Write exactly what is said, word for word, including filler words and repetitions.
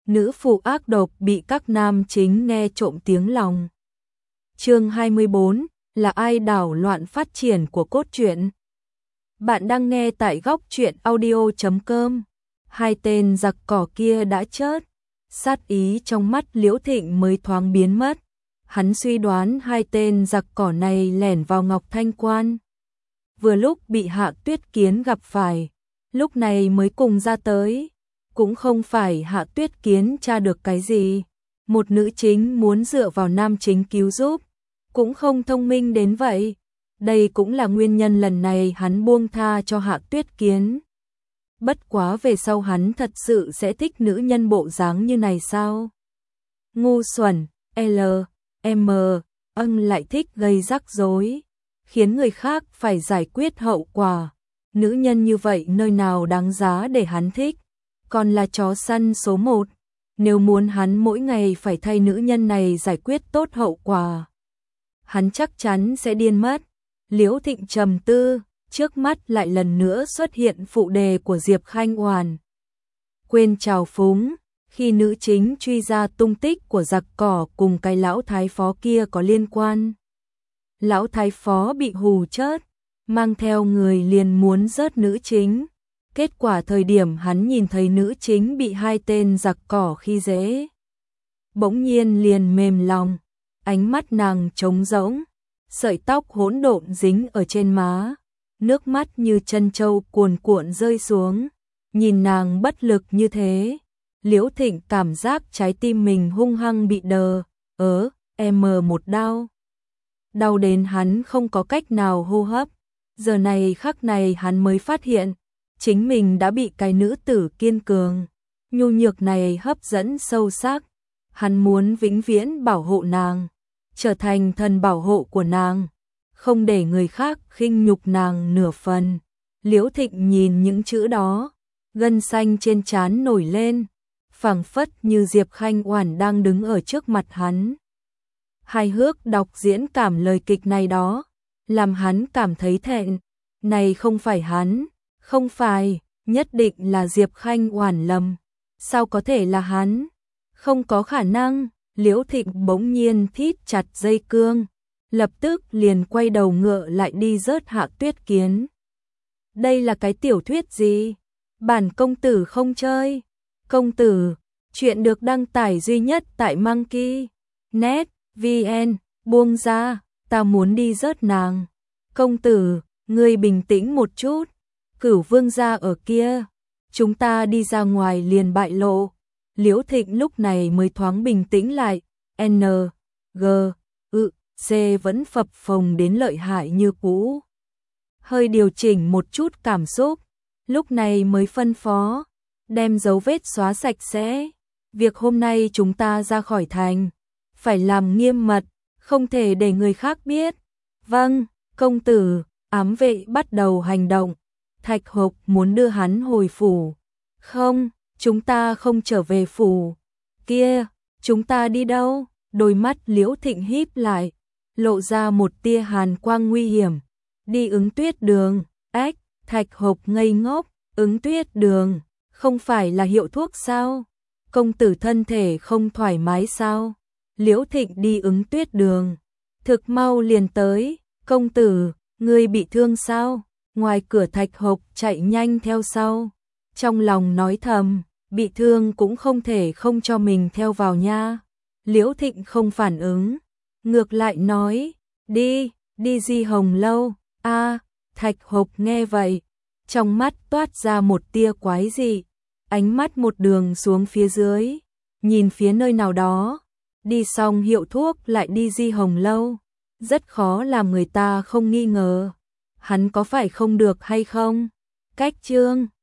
nữ phụ ác độc bị các nam chính nghe trộm tiếng lòng. Chương hai mươi bốn là ai đảo loạn phát triển của cốt truyện. Bạn đang nghe tại góc truyện audio chấm com. Hai tên giặc cỏ kia đã chết, sát ý trong mắt Liễu Thịnh mới thoáng biến mất. Hắn suy đoán hai tên giặc cỏ này lẻn vào Ngọc Thanh Quan. Vừa lúc bị Hạ Tuyết Kiến gặp phải, lúc này mới cùng ra tới. Cũng không phải Hạ Tuyết Kiến tra được cái gì, một nữ chính muốn dựa vào nam chính cứu giúp, cũng không thông minh đến vậy. Đây cũng là nguyên nhân lần này hắn buông tha cho Hạ Tuyết Kiến. Bất quá về sau hắn thật sự sẽ thích nữ nhân bộ dáng như này sao? Ngu xuẩn, L, M, ân lại thích gây rắc rối, khiến người khác phải giải quyết hậu quả. Nữ nhân như vậy nơi nào đáng giá để hắn thích, còn là chó săn số một. Nếu muốn hắn mỗi ngày phải thay nữ nhân này giải quyết tốt hậu quả, hắn chắc chắn sẽ điên mất. Liễu Thịnh trầm tư, trước mắt lại lần nữa xuất hiện phụ đề của Diệp Khanh Oản. Quên trào phúng, khi nữ chính truy ra tung tích của giặc cỏ cùng cái lão thái phó kia có liên quan. Lão thái phó bị hù chết, mang theo người liền muốn rớt nữ chính. Kết quả thời điểm hắn nhìn thấy nữ chính bị hai tên giặc cỏ khi dễ, bỗng nhiên liền mềm lòng, ánh mắt nàng trống rỗng, sợi tóc hỗn độn dính ở trên má, nước mắt như chân trâu cuồn cuộn rơi xuống. Nhìn nàng bất lực như thế, Liễu Thịnh cảm giác trái tim mình hung hăng bị đờ, ớ, em một đau. Đau đến hắn không có cách nào hô hấp. Giờ này khắc này hắn mới phát hiện, chính mình đã bị cái nữ tử kiên cường, nhu nhược này hấp dẫn sâu sắc. Hắn muốn vĩnh viễn bảo hộ nàng, trở thành thần bảo hộ của nàng, không để người khác khinh nhục nàng nửa phần. Liễu Thịnh nhìn những chữ đó, gân xanh trên trán nổi lên, phảng phất như Diệp Khanh Oản đang đứng ở trước mặt hắn. Hài hước đọc diễn cảm lời kịch này đó, làm hắn cảm thấy thẹn. Này không phải hắn, không phải, nhất định là Diệp Khanh Oản lầm. Sao có thể là hắn? Không có khả năng. Liễu Thịnh bỗng nhiên thít chặt dây cương, lập tức liền quay đầu ngựa lại đi rớt Hạ Tuyết Kiến. Đây là cái tiểu thuyết gì? Bản công tử không chơi. Công tử, chuyện được đăng tải duy nhất tại Monkey chấm net vê en. Buông ra, ta muốn đi rớt nàng. Công tử, ngươi bình tĩnh một chút. Cửu vương gia ở kia, chúng ta đi ra ngoài liền bại lộ. Liễu Thịnh lúc này mới thoáng bình tĩnh lại. N, G, ự, C vẫn phập phồng đến lợi hại như cũ. Hơi điều chỉnh một chút cảm xúc, lúc này mới phân phó, đem dấu vết xóa sạch sẽ. Việc hôm nay chúng ta ra khỏi thành, phải làm nghiêm mật, không thể để người khác biết. Vâng, công tử. Ám vệ bắt đầu hành động. Thạch Hộc muốn đưa hắn hồi phủ. Không, chúng ta không trở về phủ. Kia, chúng ta đi đâu? Đôi mắt Liễu Thịnh híp lại, lộ ra một tia hàn quang nguy hiểm. Đi Ứng Tuyết Đường. Ách, Thạch Hộc ngây ngốc. Ứng Tuyết Đường, không phải là hiệu thuốc sao? Công tử thân thể không thoải mái sao? Liễu Thịnh đi Ứng Tuyết Đường, thực mau liền tới. Công tử, ngươi bị thương sao? Ngoài cửa Thạch Hộc chạy nhanh theo sau, trong lòng nói thầm, bị thương cũng không thể không cho mình theo vào nha. Liễu Thịnh không phản ứng, ngược lại nói, đi, đi Di Hồng Lâu. A, Thạch Hộc nghe vậy, trong mắt toát ra một tia quái dị, ánh mắt một đường xuống phía dưới, nhìn phía nơi nào đó. Đi xong hiệu thuốc lại đi Di Hồng Lâu, rất khó làm người ta không nghi ngờ. Hắn có phải không được hay không? Cách chương